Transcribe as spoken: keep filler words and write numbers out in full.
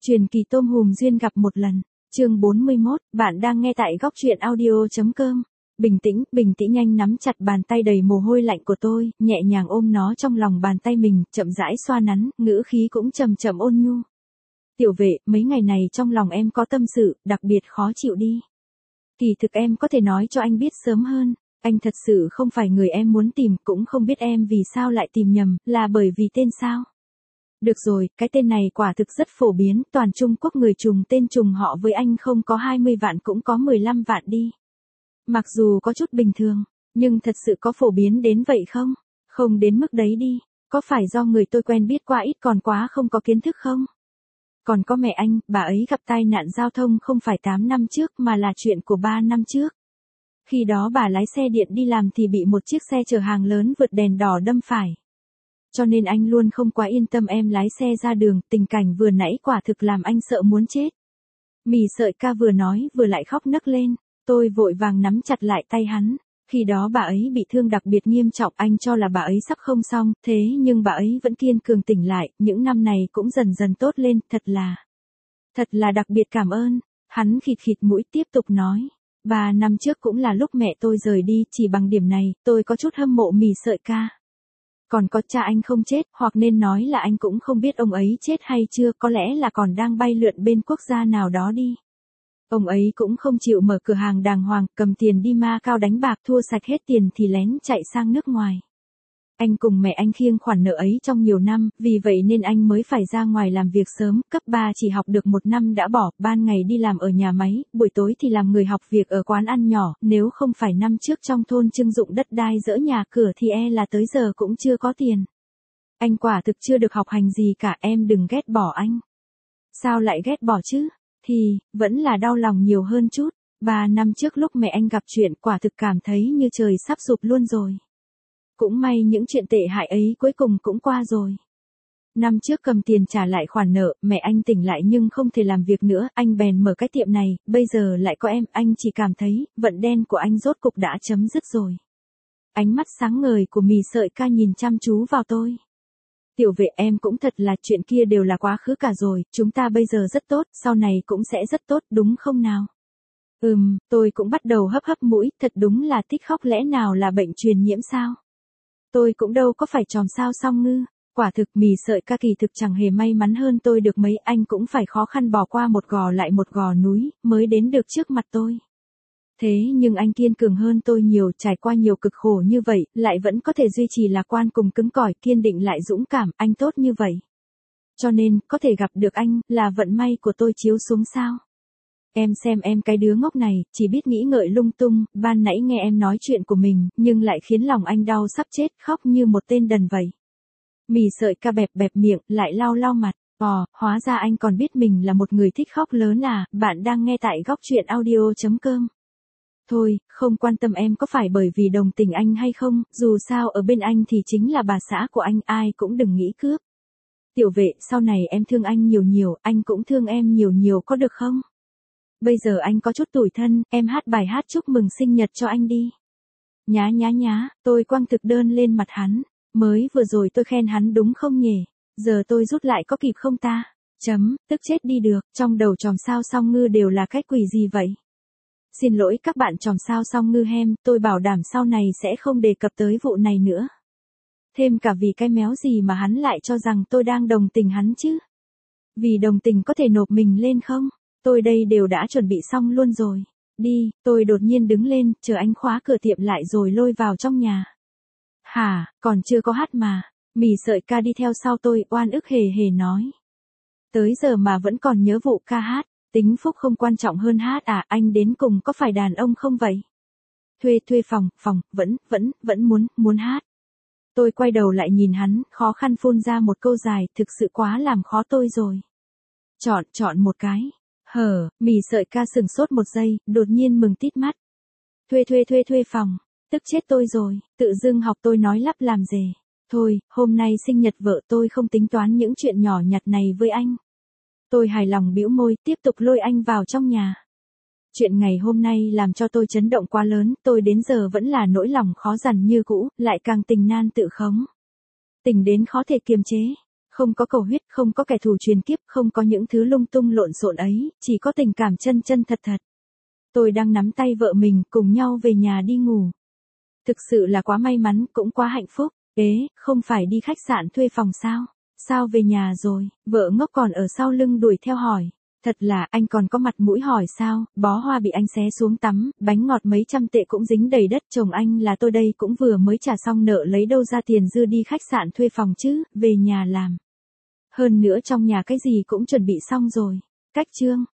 Truyền kỳ tôm hùm duyên gặp một lần, chương bốn mươi mốt, bạn đang nghe tại góc truyện audio.com. Bình tĩnh, bình tĩnh nhanh nắm chặt bàn tay đầy mồ hôi lạnh của tôi, nhẹ nhàng ôm nó trong lòng bàn tay mình, chậm rãi xoa nắn, ngữ khí cũng chậm chậm ôn nhu. Tiểu vệ, mấy ngày này trong lòng em có tâm sự, đặc biệt khó chịu đi. Kỳ thực em có thể nói cho anh biết sớm hơn, anh thật sự không phải người em muốn tìm, cũng không biết em vì sao lại tìm nhầm, là bởi vì tên sao? Được rồi, cái tên này quả thực rất phổ biến, toàn Trung Quốc người trùng tên trùng họ với anh không có hai mươi vạn cũng có mười lăm vạn đi. Mặc dù có chút bình thường, nhưng thật sự có phổ biến đến vậy không? Không đến mức đấy đi, có phải do người tôi quen biết quá ít còn quá không có kiến thức không? Còn có mẹ anh, bà ấy gặp tai nạn giao thông không phải tám năm trước mà là chuyện của ba năm trước. Khi đó bà lái xe điện đi làm thì bị một chiếc xe chở hàng lớn vượt đèn đỏ đâm phải. Cho nên anh luôn không quá yên tâm em lái xe ra đường, tình cảnh vừa nãy quả thực làm anh sợ muốn chết. Mì sợi ca vừa nói vừa lại khóc nấc lên, tôi vội vàng nắm chặt lại tay hắn. Khi đó bà ấy bị thương đặc biệt nghiêm trọng, anh cho là bà ấy sắp không xong, thế nhưng bà ấy vẫn kiên cường tỉnh lại, những năm này cũng dần dần tốt lên, thật là, thật là đặc biệt cảm ơn. Hắn khịt khịt mũi tiếp tục nói, ba năm trước cũng là lúc mẹ tôi rời đi, chỉ bằng điểm này, tôi có chút hâm mộ mì sợi ca. Còn có cha anh không chết, hoặc nên nói là anh cũng không biết ông ấy chết hay chưa, có lẽ là còn đang bay lượn bên quốc gia nào đó đi. Ông ấy cũng không chịu mở cửa hàng đàng hoàng, cầm tiền đi Macao đánh bạc thua sạch hết tiền thì lén chạy sang nước ngoài. Anh cùng mẹ anh khiêng khoản nợ ấy trong nhiều năm, vì vậy nên anh mới phải ra ngoài làm việc sớm, cấp ba chỉ học được một năm đã bỏ, ban ngày đi làm ở nhà máy, buổi tối thì làm người học việc ở quán ăn nhỏ, nếu không phải năm trước trong thôn trưng dụng đất đai dỡ nhà cửa thì e là tới giờ cũng chưa có tiền. Anh quả thực chưa được học hành gì cả, em đừng ghét bỏ anh. Sao lại ghét bỏ chứ? Thì, vẫn là đau lòng nhiều hơn chút. Ba năm trước lúc mẹ anh gặp chuyện quả thực cảm thấy như trời sắp sụp luôn rồi. Cũng may những chuyện tệ hại ấy cuối cùng cũng qua rồi. Năm trước cầm tiền trả lại khoản nợ, mẹ anh tỉnh lại nhưng không thể làm việc nữa, anh bèn mở cái tiệm này, bây giờ lại có em, anh chỉ cảm thấy, vận đen của anh rốt cục đã chấm dứt rồi. Ánh mắt sáng ngời của mì sợi ca nhìn chăm chú vào tôi. Tiểu vệ em cũng thật là chuyện kia đều là quá khứ cả rồi, chúng ta bây giờ rất tốt, sau này cũng sẽ rất tốt, đúng không nào? Ừm, tôi cũng bắt đầu hấp hấp mũi, thật đúng là thích khóc, lẽ nào là bệnh truyền nhiễm sao? Tôi cũng đâu có phải chòm sao song ngư, quả thực mì sợi ca kỳ thực chẳng hề may mắn hơn tôi được mấy, anh cũng phải khó khăn bỏ qua một gò lại một gò núi, mới đến được trước mặt tôi. Thế nhưng anh kiên cường hơn tôi nhiều, trải qua nhiều cực khổ như vậy, lại vẫn có thể duy trì lạc quan cùng cứng cỏi, kiên định lại dũng cảm, anh tốt như vậy. Cho nên, có thể gặp được anh, là vận may của tôi chiếu xuống sao. Em xem em cái đứa ngốc này, chỉ biết nghĩ ngợi lung tung, ban nãy nghe em nói chuyện của mình, nhưng lại khiến lòng anh đau sắp chết, khóc như một tên đần vậy. Mì sợi ca bẹp bẹp miệng, lại lau lau mặt, ồ, hóa ra anh còn biết mình là một người thích khóc lớn à, bạn đang nghe tại góc truyện audio.com. Thôi, không quan tâm em có phải bởi vì đồng tình anh hay không, dù sao ở bên anh thì chính là bà xã của anh, ai cũng đừng nghĩ cướp. Tiểu vệ, sau này em thương anh nhiều nhiều, anh cũng thương em nhiều nhiều có được không? Bây giờ anh có chút tủi thân, em hát bài hát chúc mừng sinh nhật cho anh đi. Nhá nhá nhá, tôi quăng thực đơn lên mặt hắn, mới vừa rồi tôi khen hắn đúng không nhỉ, giờ tôi rút lại có kịp không ta? Chấm, tức chết đi được, trong đầu chòm sao song ngư đều là cái quỷ gì vậy? Xin lỗi các bạn chòm sao song ngư hem, tôi bảo đảm sau này sẽ không đề cập tới vụ này nữa. Thêm cả vì cái méo gì mà hắn lại cho rằng tôi đang đồng tình hắn chứ? Vì đồng tình có thể nộp mình lên không? Tôi đây đều đã chuẩn bị xong luôn rồi. Đi, tôi đột nhiên đứng lên, chờ anh khóa cửa tiệm lại rồi lôi vào trong nhà. Hả, còn chưa có hát mà. Mì sợi ca đi theo sau tôi, oan ức hề hề nói. Tới giờ mà vẫn còn nhớ vụ ca hát, tính phúc không quan trọng hơn hát à, anh đến cùng có phải đàn ông không vậy? Thuê thuê phòng, phòng, vẫn, vẫn, vẫn muốn, muốn hát. Tôi quay đầu lại nhìn hắn, khó khăn phun ra một câu dài, thực sự quá làm khó tôi rồi. Chọn, chọn một cái. Hở, mì sợi ca sừng sốt một giây, đột nhiên mừng tít mắt. Thuê thuê thuê thuê phòng, tức chết tôi rồi, tự dưng học tôi nói lắp làm dề. Thôi, hôm nay sinh nhật vợ tôi không tính toán những chuyện nhỏ nhặt này với anh. Tôi hài lòng bĩu môi, tiếp tục lôi anh vào trong nhà. Chuyện ngày hôm nay làm cho tôi chấn động quá lớn, tôi đến giờ vẫn là nỗi lòng khó dằn như cũ, lại càng tình nan tự khống. Tình đến khó thể kiềm chế. Không có cầu huyết, không có kẻ thù truyền kiếp, không có những thứ lung tung lộn xộn ấy, chỉ có tình cảm chân chân thật thật. Tôi đang nắm tay vợ mình, cùng nhau về nhà đi ngủ. Thực sự là quá may mắn, cũng quá hạnh phúc. Ế, không phải đi khách sạn thuê phòng sao? Sao về nhà rồi? Vợ ngốc còn ở sau lưng đuổi theo hỏi. Thật là, anh còn có mặt mũi hỏi sao? Bó hoa bị anh xé xuống tắm, bánh ngọt mấy trăm tệ cũng dính đầy đất. Chồng anh là tôi đây cũng vừa mới trả xong nợ, lấy đâu ra tiền dư đi khách sạn thuê phòng chứ, về nhà làm. Hơn nữa trong nhà cái gì cũng chuẩn bị xong rồi. Cách chương.